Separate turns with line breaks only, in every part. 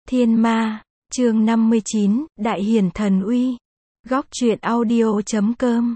Thiên Ma, chương 59, Đại Hiển Thần Uy. Góc truyện audio.com.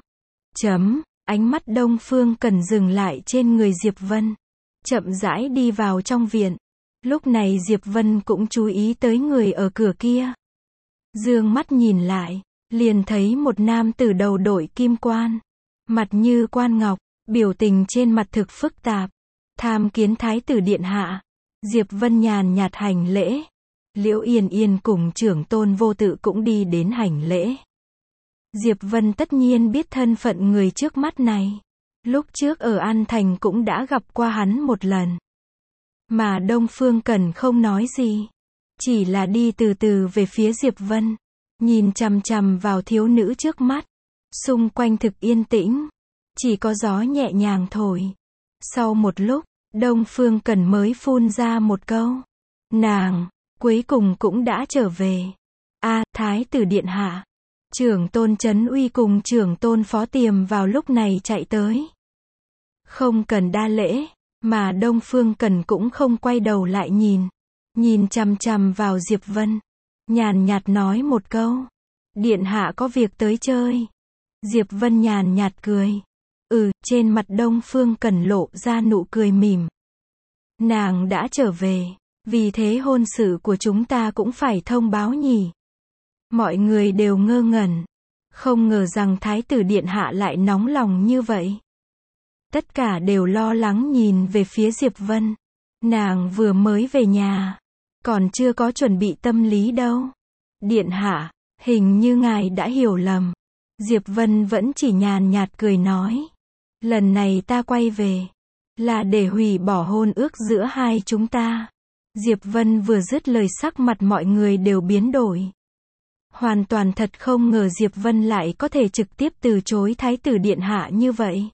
Ánh mắt Đông Phương Cần dừng lại trên người Diệp Vân. Chậm rãi đi vào trong viện. Lúc này Diệp Vân cũng chú ý tới người ở cửa kia. Dương mắt nhìn lại, liền thấy một nam tử đầu đội kim quan. Mặt như quan ngọc, biểu tình trên mặt thực phức tạp. Tham kiến Thái tử điện hạ. Diệp Vân nhàn nhạt hành lễ. Liễu Yên Yên cùng trưởng tôn vô tự cũng đi đến hành lễ. Diệp Vân tất nhiên biết thân phận người trước mắt này. Lúc trước ở An Thành cũng đã gặp qua hắn một lần. Mà Đông Phương Cần không nói gì. Chỉ là đi từ từ về phía Diệp Vân. Nhìn chằm chằm vào thiếu nữ trước mắt. Xung quanh thực yên tĩnh. Chỉ có gió nhẹ nhàng thổi. Sau một lúc, Đông Phương Cần mới phun ra một câu. Nàng, cuối cùng cũng đã trở về. Thái tử điện hạ. Trưởng tôn Trấn Uy cùng trưởng tôn Phó Tiềm vào lúc này chạy tới. Không cần đa lễ, mà Đông Phương Cần cũng không quay đầu lại nhìn. Nhìn chằm chằm vào Diệp Vân. Nhàn nhạt nói một câu. Điện hạ có việc tới chơi. Diệp Vân nhàn nhạt cười. Trên mặt Đông Phương Cần lộ ra nụ cười mỉm. Nàng đã trở về. Vì thế hôn sự của chúng ta cũng phải thông báo nhỉ. Mọi người đều ngơ ngẩn. Không ngờ rằng Thái tử điện hạ lại nóng lòng như vậy. Tất cả đều lo lắng nhìn về phía Diệp Vân. Nàng vừa mới về nhà. Còn chưa có chuẩn bị tâm lý đâu. Điện hạ, hình như ngài đã hiểu lầm. Diệp Vân vẫn chỉ nhàn nhạt cười nói. Lần này ta quay về. Là để hủy bỏ hôn ước giữa hai chúng ta. Diệp Vân vừa dứt lời sắc mặt mọi người đều biến đổi. Hoàn toàn thật không ngờ Diệp Vân lại có thể trực tiếp từ chối Thái tử điện hạ như vậy.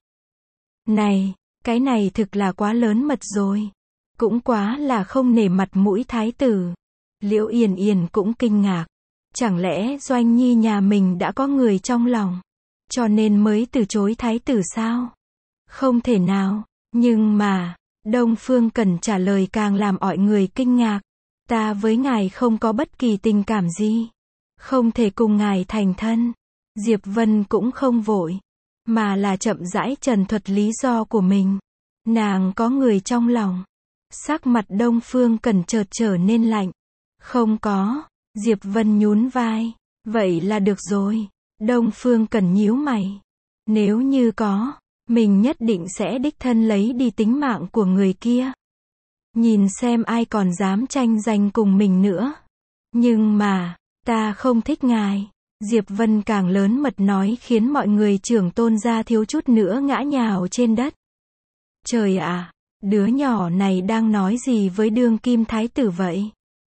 Này, cái này thực là quá lớn mật rồi. Cũng quá là không nể mặt mũi Thái tử. Liễu Yên Yên cũng kinh ngạc. Chẳng lẽ Doanh Nhi nhà mình đã có người trong lòng, cho nên mới từ chối Thái tử sao? Không thể nào. Nhưng mà, Đông Phương Cần trả lời càng làm mọi người kinh ngạc. Ta với ngài không có bất kỳ tình cảm gì. Không thể cùng ngài thành thân. Diệp Vân cũng không vội. Mà là chậm rãi trần thuật lý do của mình. Nàng có người trong lòng. Sắc mặt Đông Phương Cần chợt trở nên lạnh. Không có. Diệp Vân nhún vai. Vậy là được rồi. Đông Phương Cần nhíu mày. Nếu như có, mình nhất định sẽ đích thân lấy đi tính mạng của người kia. Nhìn xem ai còn dám tranh giành cùng mình nữa. Nhưng mà, ta không thích ngài. Diệp Vân càng lớn mật nói khiến mọi người trưởng tôn gia thiếu chút nữa ngã nhào trên đất. Trời ạ, đứa nhỏ này đang nói gì với đương kim thái tử vậy?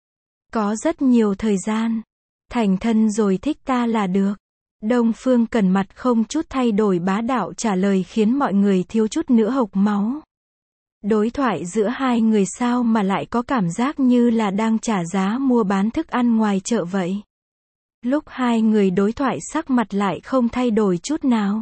Có rất nhiều thời gian. Thành thân rồi thích ta là được. Đông Phương Cần mặt không chút thay đổi bá đạo trả lời khiến mọi người thiếu chút nữa hộc máu. Đối thoại giữa hai người sao mà lại có cảm giác như là đang trả giá mua bán thức ăn ngoài chợ vậy. Lúc hai người đối thoại sắc mặt lại không thay đổi chút nào.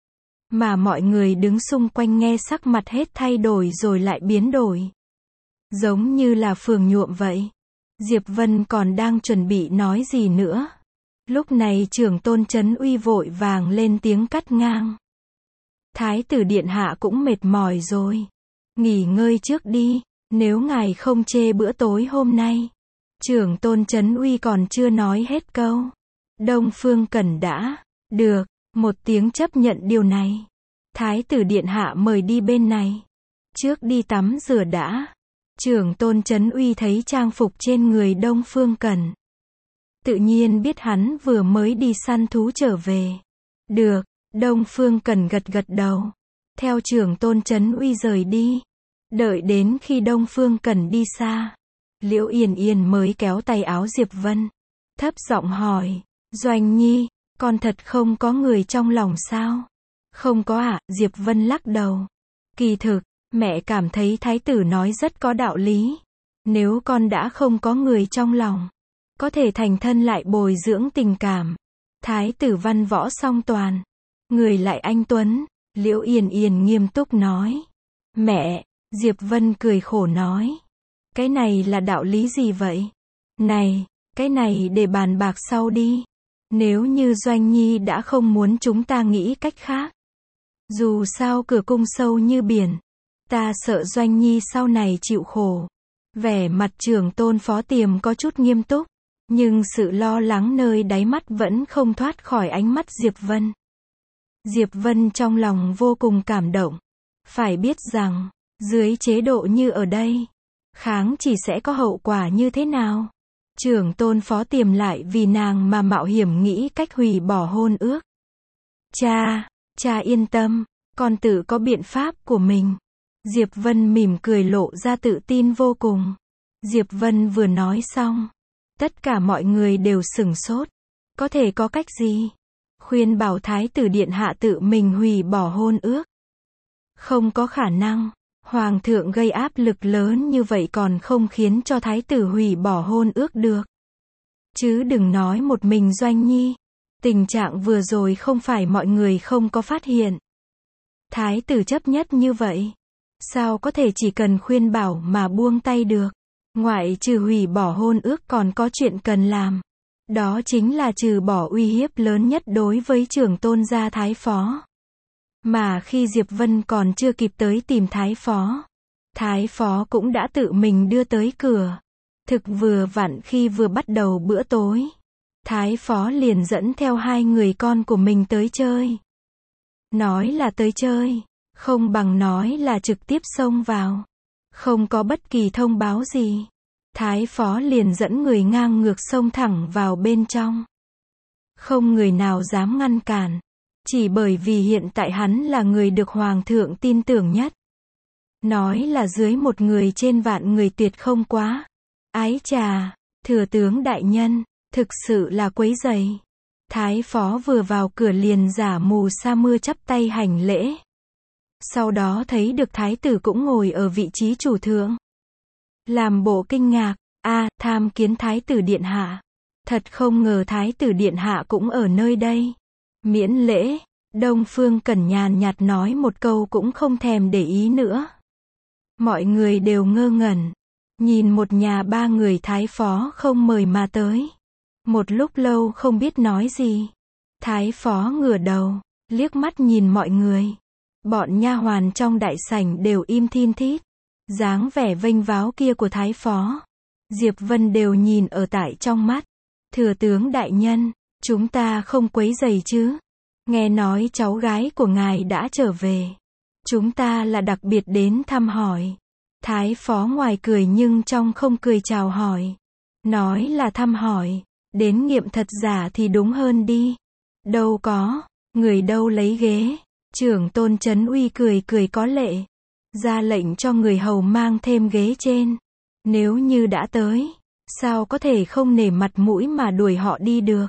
Mà mọi người đứng xung quanh nghe sắc mặt hết thay đổi rồi lại biến đổi. Giống như là phường nhuộm vậy. Diệp Vân còn đang chuẩn bị nói gì nữa. Lúc này trưởng tôn Trấn Uy vội vàng lên tiếng cắt ngang. Thái tử điện hạ cũng mệt mỏi rồi. Nghỉ ngơi trước đi, nếu ngài không chê bữa tối hôm nay. Trưởng tôn Trấn Uy còn chưa nói hết câu. Đông Phương Cần đã, được, một tiếng chấp nhận điều này. Thái tử điện hạ mời đi bên này. Trước đi tắm rửa đã. Trưởng tôn Trấn Uy thấy trang phục trên người Đông Phương Cần. Tự nhiên biết hắn vừa mới đi săn thú trở về. Được, Đông Phương Cần gật gật đầu. Theo trưởng tôn Trấn Uy rời đi. Đợi đến khi Đông Phương Cần đi xa. Liễu Yên Yên mới kéo tay áo Diệp Vân. Thấp giọng hỏi. Doanh Nhi, con thật không có người trong lòng sao? Không có ạ, Diệp Vân lắc đầu. Kỳ thực, mẹ cảm thấy thái tử nói rất có đạo lý. Nếu con đã không có người trong lòng, có thể thành thân lại bồi dưỡng tình cảm. Thái tử văn võ song toàn, người lại anh tuấn. Liễu Yên Yên nghiêm túc nói. Mẹ, Diệp Vân cười khổ nói. Cái này là đạo lý gì vậy? Này, cái này để bàn bạc sau đi. Nếu như Doanh Nhi đã không muốn chúng ta nghĩ cách khác. Dù sao cửa cung sâu như biển. Ta sợ Doanh Nhi sau này chịu khổ. Vẻ mặt Trưởng Tôn Phó Tiềm có chút nghiêm túc. Nhưng sự lo lắng nơi đáy mắt vẫn không thoát khỏi ánh mắt Diệp Vân. Diệp Vân trong lòng vô cùng cảm động. Phải biết rằng, dưới chế độ như ở đây, kháng chỉ sẽ có hậu quả như thế nào. Trưởng Tôn Phó Tiềm lại vì nàng mà mạo hiểm nghĩ cách hủy bỏ hôn ước. Cha yên tâm, con tự có biện pháp của mình. Diệp Vân mỉm cười lộ ra tự tin vô cùng. Diệp Vân vừa nói xong, tất cả mọi người đều sửng sốt. Có thể có cách gì? Khuyên bảo Thái tử Điện Hạ tự mình hủy bỏ hôn ước. Không có khả năng. Hoàng thượng gây áp lực lớn như vậy còn không khiến cho Thái tử hủy bỏ hôn ước được. Chứ đừng nói một mình Doanh Nhi. Tình trạng vừa rồi không phải mọi người không có phát hiện. Thái tử chấp nhất như vậy. Sao có thể chỉ cần khuyên bảo mà buông tay được? Ngoại trừ hủy bỏ hôn ước còn có chuyện cần làm. Đó chính là trừ bỏ uy hiếp lớn nhất đối với Trưởng Tôn gia Thái Phó. Mà khi Diệp Vân còn chưa kịp tới tìm Thái Phó cũng đã tự mình đưa tới cửa. Thực vừa vặn khi vừa bắt đầu bữa tối, Thái Phó liền dẫn theo 2 người con của mình tới chơi. Nói là tới chơi, không bằng nói là trực tiếp xông vào. Không có bất kỳ thông báo gì. Thái Phó liền dẫn người ngang ngược xông thẳng vào bên trong. Không người nào dám ngăn cản. Chỉ bởi vì hiện tại hắn là người được Hoàng thượng tin tưởng nhất. Nói là dưới 1 người trên vạn người tuyệt không quá. Ái chà, thừa tướng đại nhân, thực sự là quấy rầy. Thái Phó vừa vào cửa liền giả mù sa mưa chắp tay hành lễ. Sau đó thấy được Thái tử cũng ngồi ở vị trí chủ thượng. Làm bộ kinh ngạc, tham kiến Thái tử Điện Hạ. Thật không ngờ Thái tử Điện Hạ cũng ở nơi đây. Miễn lễ, Đông Phương Cẩn nhàn nhạt nói một câu cũng không thèm để ý nữa. Mọi người đều ngơ ngẩn. Nhìn một nhà 3 người Thái Phó không mời mà tới. Một lúc lâu không biết nói gì. Thái Phó ngửa đầu, liếc mắt nhìn mọi người. Bọn nha hoàn trong đại sảnh đều im thin thít. Dáng vẻ vênh váo kia của Thái Phó, Diệp Vân đều nhìn ở tại trong mắt. Thừa tướng đại nhân, chúng ta không quấy rầy chứ? Nghe nói cháu gái của ngài đã trở về. Chúng ta là đặc biệt đến thăm hỏi. Thái Phó ngoài cười nhưng trong không cười chào hỏi. Nói là thăm hỏi, đến nghiệm thật giả thì đúng hơn đi. Đâu có, người đâu lấy ghế. Trưởng Tôn Trấn Uy cười cười có lệ. Ra lệnh cho người hầu mang thêm ghế trên. Nếu như đã tới, sao có thể không nể mặt mũi mà đuổi họ đi được.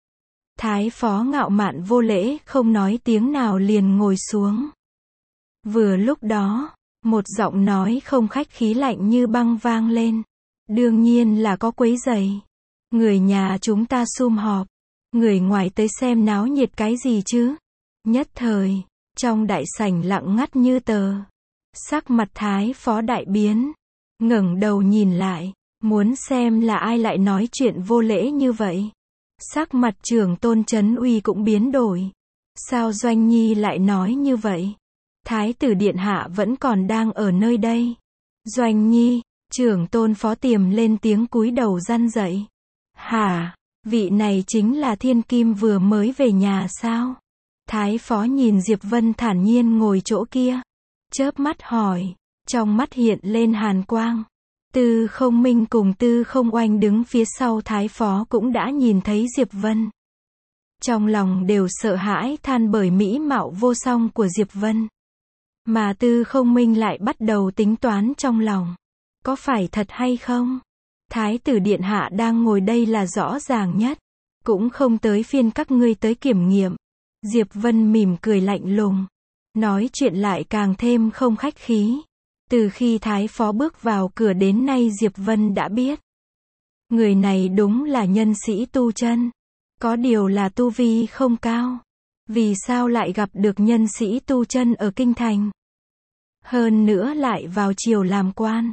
Thái Phó ngạo mạn vô lễ không nói tiếng nào liền ngồi xuống. Vừa lúc đó, một giọng nói không khách khí lạnh như băng vang lên. Đương nhiên là có quấy rầy. Người nhà chúng ta sum họp. Người ngoài tới xem náo nhiệt cái gì chứ? Nhất thời, trong đại sảnh lặng ngắt như tờ. Sắc mặt Thái Phó đại biến. Ngẩng đầu nhìn lại, muốn xem là ai lại nói chuyện vô lễ như vậy. Sắc mặt Trưởng Tôn Trấn Uy cũng biến đổi. Sao Doanh Nhi lại nói như vậy? Thái tử Điện Hạ vẫn còn đang ở nơi đây. Doanh Nhi, Trưởng Tôn Phó Tiềm lên tiếng cúi đầu răn dậy. Hả? Vị này chính là Thiên Kim vừa mới về nhà sao? Thái Phó nhìn Diệp Vân thản nhiên ngồi chỗ kia. Chớp mắt hỏi. Trong mắt hiện lên hàn quang. Tư Không Minh cùng Tư Không Oanh đứng phía sau Thái Phó cũng đã nhìn thấy Diệp Vân. Trong lòng đều sợ hãi than bởi mỹ mạo vô song của Diệp Vân. Mà Tư Không Minh lại bắt đầu tính toán trong lòng. Có phải thật hay không? Thái tử Điện Hạ đang ngồi đây là rõ ràng nhất. Cũng không tới phiên các ngươi tới kiểm nghiệm. Diệp Vân mỉm cười lạnh lùng. Nói chuyện lại càng thêm không khách khí. Từ khi Thái Phó bước vào cửa đến nay Diệp Vân đã biết. Người này đúng là nhân sĩ tu chân. Có điều là tu vi không cao. Vì sao lại gặp được nhân sĩ tu chân ở Kinh Thành? Hơn nữa lại vào triều làm quan.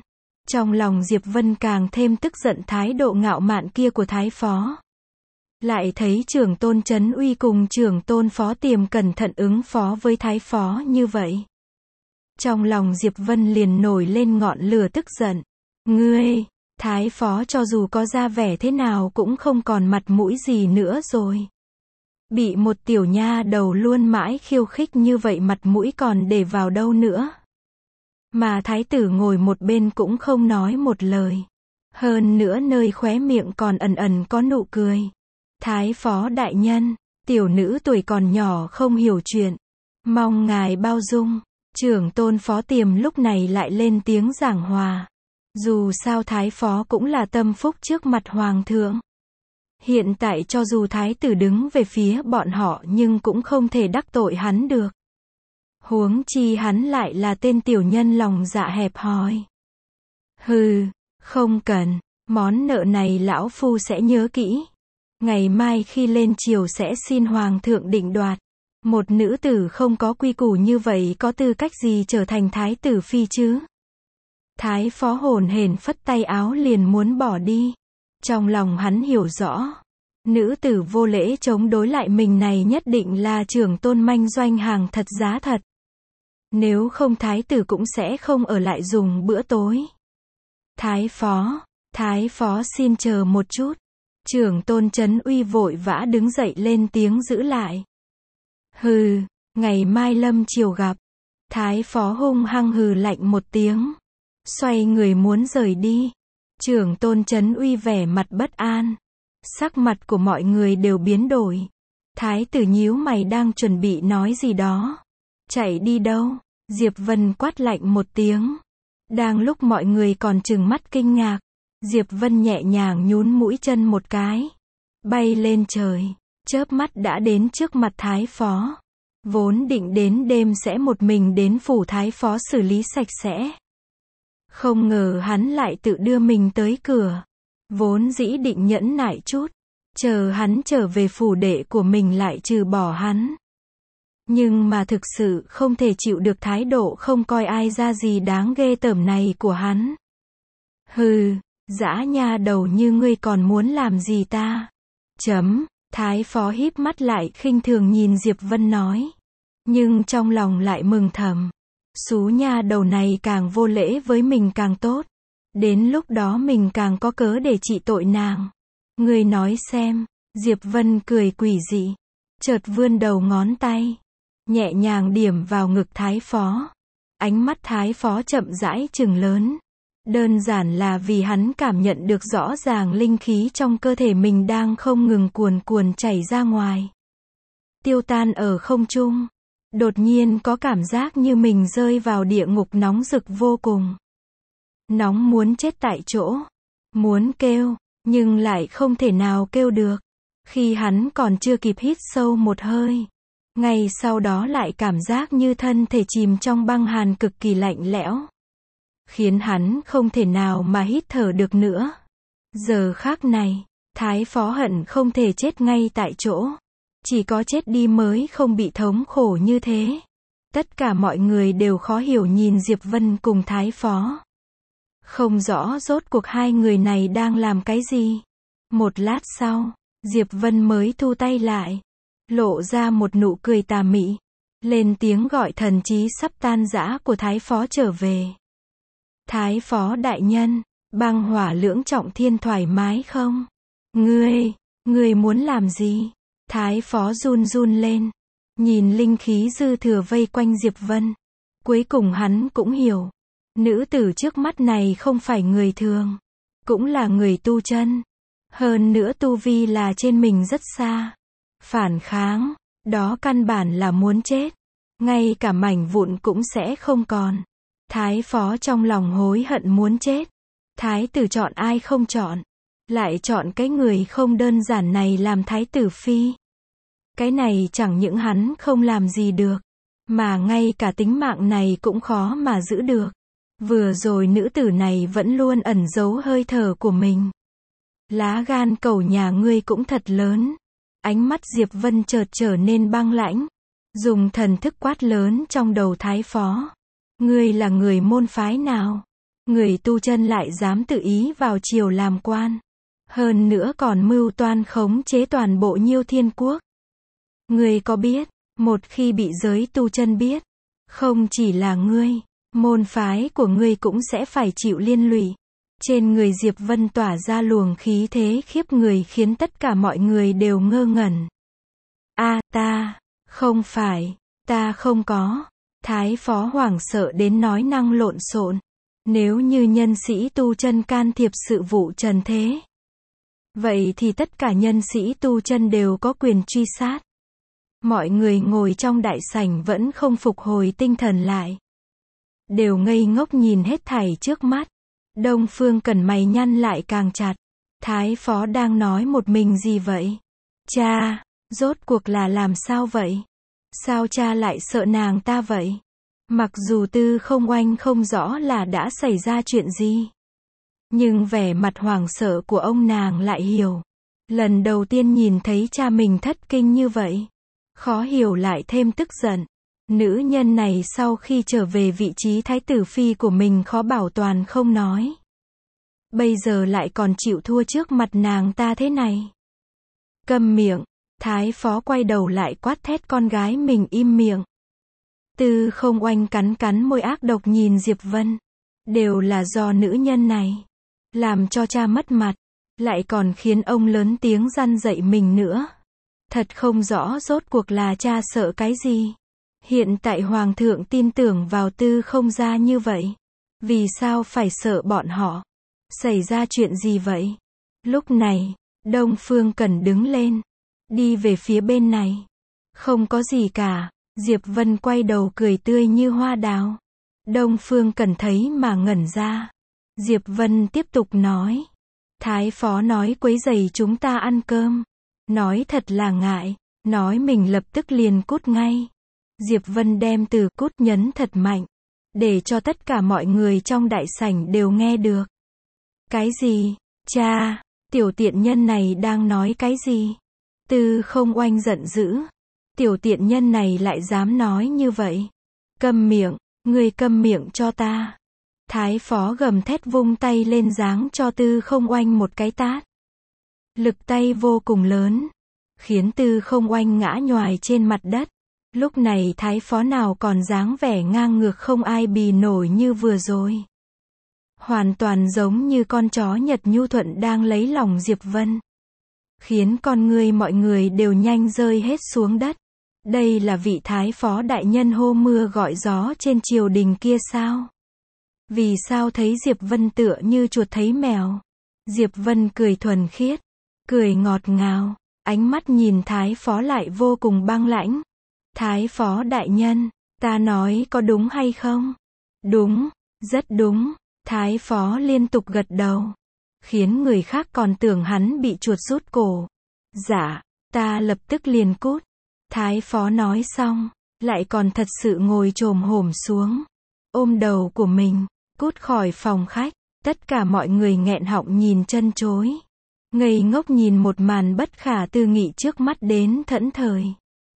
Trong lòng Diệp Vân càng thêm tức giận thái độ ngạo mạn kia của Thái Phó. Lại thấy trưởng tôn Trấn Uy cùng trưởng tôn Phó Tiềm cẩn thận ứng phó với Thái Phó như vậy. Trong lòng Diệp Vân liền nổi lên ngọn lửa tức giận. Ngươi, Thái Phó cho dù có ra vẻ thế nào cũng không còn mặt mũi gì nữa rồi. Bị một tiểu nha đầu luôn mãi khiêu khích như vậy mặt mũi còn để vào đâu nữa. Mà thái tử ngồi một bên cũng không nói một lời. Hơn nữa nơi khóe miệng còn ẩn ẩn có nụ cười. Thái Phó đại nhân, tiểu nữ tuổi còn nhỏ không hiểu chuyện. Mong ngài bao dung. Trưởng tôn Phó Tiềm lúc này lại lên tiếng giảng hòa. Dù sao Thái Phó cũng là tâm phúc trước mặt Hoàng thượng. Hiện tại cho dù Thái tử đứng về phía bọn họ nhưng cũng không thể đắc tội hắn được. Huống chi hắn lại là tên tiểu nhân lòng dạ hẹp hòi. Hừ, không cần, món nợ này lão phu sẽ nhớ kỹ. Ngày mai khi lên triều sẽ xin Hoàng thượng định đoạt. Một nữ tử không có quy củ như vậy có tư cách gì trở thành Thái tử phi chứ? Thái Phó hồn hển phất tay áo liền muốn bỏ đi. Trong lòng hắn hiểu rõ. Nữ tử vô lễ chống đối lại mình này nhất định là trưởng tôn manh doanh hàng thật giá thật. Nếu không Thái tử cũng sẽ không ở lại dùng bữa tối. Thái Phó xin chờ một chút. Trưởng tôn Trấn Uy vội vã đứng dậy lên tiếng giữ lại. Hừ, ngày mai lâm chiều gặp. Thái Phó hung hăng hừ lạnh một tiếng. Xoay người muốn rời đi. Trưởng tôn Trấn Uy vẻ mặt bất an. Sắc mặt của mọi người đều biến đổi. Thái tử nhíu mày đang chuẩn bị nói gì đó. Chạy đi đâu? Diệp Vân quát lạnh một tiếng. Đang lúc mọi người còn trừng mắt kinh ngạc, Diệp Vân nhẹ nhàng nhún mũi chân một cái. Bay lên trời, chớp mắt đã đến trước mặt Thái Phó. Vốn định đến đêm sẽ một mình đến phủ Thái Phó xử lý sạch sẽ. Không ngờ hắn lại tự đưa mình tới cửa. Vốn dĩ định nhẫn nại chút, chờ hắn trở về phủ đệ của mình lại trừ bỏ hắn. Nhưng mà thực sự không thể chịu được thái độ không coi ai ra gì đáng ghê tởm này của hắn. Hừ, dã nha đầu như ngươi còn muốn làm gì ta? Thái Phó híp mắt lại khinh thường nhìn Diệp Vân nói. Nhưng trong lòng lại mừng thầm. Xú nha đầu này càng vô lễ với mình càng tốt. Đến lúc đó mình càng có cớ để trị tội nàng. Ngươi nói xem. Diệp Vân cười quỷ dị. Chợt vươn đầu ngón tay. Nhẹ nhàng điểm vào ngực Thái Phó. Ánh mắt Thái Phó chậm rãi trừng lớn. Đơn giản là vì hắn cảm nhận được rõ ràng linh khí trong cơ thể mình đang không ngừng cuồn cuộn chảy ra ngoài. Tiêu tan ở không trung. Đột nhiên có cảm giác như mình rơi vào địa ngục nóng rực vô cùng. Nóng muốn chết tại chỗ. Muốn kêu, nhưng lại không thể nào kêu được. Khi hắn còn chưa kịp hít sâu một hơi. Ngay sau đó lại cảm giác như thân thể chìm trong băng hàn cực kỳ lạnh lẽo. Khiến hắn không thể nào mà hít thở được nữa. Giờ khắc này, Thái Phó hận không thể chết ngay tại chỗ. Chỉ có chết đi mới không bị thống khổ như thế. Tất cả mọi người đều khó hiểu nhìn Diệp Vân cùng Thái Phó. Không rõ rốt cuộc hai người này đang làm cái gì. Một lát sau, Diệp Vân mới thu tay lại. Lộ ra một nụ cười tà mị. Lên tiếng gọi thần trí sắp tan rã của Thái Phó trở về. Thái Phó đại nhân, băng hỏa lưỡng trọng thiên thoải mái không? Ngươi muốn làm gì? Thái Phó run run lên. Nhìn linh khí dư thừa vây quanh Diệp Vân. Cuối cùng hắn cũng hiểu. Nữ tử trước mắt này không phải người thường. Cũng là người tu chân. Hơn nữa tu vi là trên mình rất xa. Phản kháng, đó căn bản là muốn chết. Ngay cả mảnh vụn cũng sẽ không còn. Thái Phó trong lòng hối hận muốn chết. Thái tử chọn ai không chọn. Lại chọn cái người không đơn giản này làm thái tử phi. Cái này chẳng những hắn không làm gì được. Mà ngay cả tính mạng này cũng khó mà giữ được. Vừa rồi nữ tử này vẫn luôn ẩn giấu hơi thở của mình. Lá gan cẩu nhà ngươi cũng thật lớn. Ánh mắt Diệp Vân chợt trở nên băng lãnh. Dùng thần thức quát lớn trong đầu Thái Phó. Ngươi là người môn phái nào? Người tu chân lại dám tự ý vào triều làm quan. Hơn nữa còn mưu toan khống chế toàn bộ Nhiêu Thiên Quốc. Ngươi có biết, một khi bị giới tu chân biết, không chỉ là ngươi, môn phái của ngươi cũng sẽ phải chịu liên lụy. Trên người Diệp Vân tỏa ra luồng khí thế khiếp người khiến tất cả mọi người đều ngơ ngẩn. Không phải, ta không có. Thái phó hoảng sợ đến nói năng lộn xộn. Nếu như nhân sĩ tu chân can thiệp sự vụ trần thế, vậy thì tất cả nhân sĩ tu chân đều có quyền truy sát. Mọi người ngồi trong đại sảnh vẫn không phục hồi tinh thần lại. Đều ngây ngốc nhìn hết thảy trước mắt. Đông Phương Cẩn mày nhăn lại càng chặt. Thái phó đang nói một mình gì vậy? Cha, rốt cuộc là làm sao vậy? Sao cha lại sợ nàng ta vậy? Mặc dù Tư Không Oanh không rõ là đã xảy ra chuyện gì, nhưng vẻ mặt hoảng sợ của ông nàng lại hiểu. Lần đầu tiên nhìn thấy cha mình thất kinh như vậy, khó hiểu lại thêm tức giận. Nữ nhân này sau khi trở về vị trí thái tử phi của mình khó bảo toàn không nói. Bây giờ lại còn chịu thua trước mặt nàng ta thế này. Câm miệng, thái phó quay đầu lại quát thét con gái mình im miệng. Tư Không Oanh cắn cắn môi ác độc nhìn Diệp Vân. Đều là do nữ nhân này làm cho cha mất mặt, lại còn khiến ông lớn tiếng răn dạy mình nữa. Thật không rõ rốt cuộc là cha sợ cái gì. Hiện tại hoàng thượng tin tưởng vào Tư Không gia như vậy, vì sao phải sợ bọn họ? Xảy ra chuyện gì vậy? Lúc này, Đông Phương Cẩn đứng lên, đi về phía bên này. Không có gì cả. Diệp Vân quay đầu cười tươi như hoa đào. Đông Phương Cẩn thấy mà ngẩn ra. Diệp Vân tiếp tục nói. Thái phó nói quấy rầy chúng ta ăn cơm. Nói thật là ngại. Nói mình lập tức liền cút ngay. Diệp Vân đem từ cút nhấn thật mạnh, để cho tất cả mọi người trong đại sảnh đều nghe được. Cái gì? Cha, tiểu tiện nhân này đang nói cái gì? Tư Không Oanh giận dữ. Tiểu tiện nhân này lại dám nói như vậy. Câm miệng, ngươi câm miệng cho ta. Thái phó gầm thét vung tay lên giáng cho Tư Không Oanh một cái tát. Lực tay vô cùng lớn, khiến Tư Không Oanh ngã nhoài trên mặt đất. Lúc này thái phó nào còn dáng vẻ ngang ngược không ai bì nổi như vừa rồi. Hoàn toàn giống như con chó Nhật nhu thuận đang lấy lòng Diệp Vân. Khiến con người mọi người đều nhanh rơi hết xuống đất. Đây là vị thái phó đại nhân hô mưa gọi gió trên triều đình kia sao? Vì sao thấy Diệp Vân tựa như chuột thấy mèo? Diệp Vân cười thuần khiết, cười ngọt ngào, ánh mắt nhìn thái phó lại vô cùng băng lãnh. Thái phó đại nhân, ta nói có đúng hay không? Đúng, rất đúng. Thái phó liên tục gật đầu, khiến người khác còn tưởng hắn bị chuột rút cổ. Dạ, ta lập tức liền cút. Thái phó nói xong, lại còn thật sự ngồi chồm hổm xuống, ôm đầu của mình, cút khỏi phòng khách. Tất cả mọi người nghẹn họng nhìn chân chối, ngây ngốc nhìn một màn bất khả tư nghị trước mắt đến thẫn thời.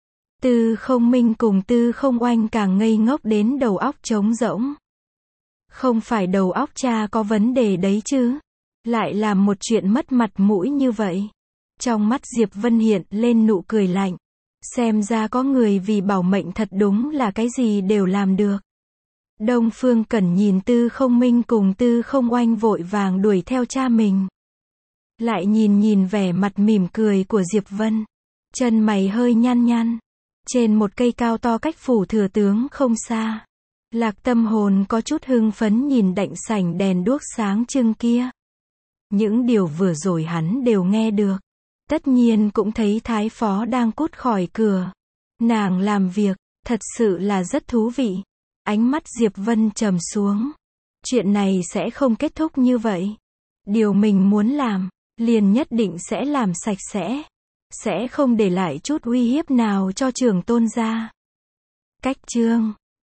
Tư Không Minh cùng Tư Không Oanh càng ngây ngốc đến đầu óc trống rỗng. Không phải đầu óc cha có vấn đề đấy chứ? Lại làm một chuyện mất mặt mũi như vậy. Trong mắt Diệp Vân hiện lên nụ cười lạnh. Xem ra có người vì bảo mệnh thật đúng là cái gì đều làm được. Đông Phương Cẩn nhìn Tư Không Minh cùng Tư Không Oanh vội vàng đuổi theo cha mình. Lại nhìn vẻ mặt mỉm cười của Diệp Vân. Chân mày hơi nhăn nhăn. Trên một cây cao to cách phủ thừa tướng không xa, Lạc Tâm Hồn có chút hưng phấn nhìn đảnh sảnh đèn đuốc sáng trưng kia. Những điều vừa rồi hắn đều nghe được. Tất nhiên cũng thấy thái phó đang cút khỏi cửa. Nàng làm việc, thật sự là rất thú vị. Ánh mắt Diệp Vân trầm xuống. Chuyện này sẽ không kết thúc như vậy. Điều mình muốn làm, liền nhất định sẽ làm sạch sẽ. Sẽ không để lại chút uy hiếp nào cho Trường Tôn gia. Cách chương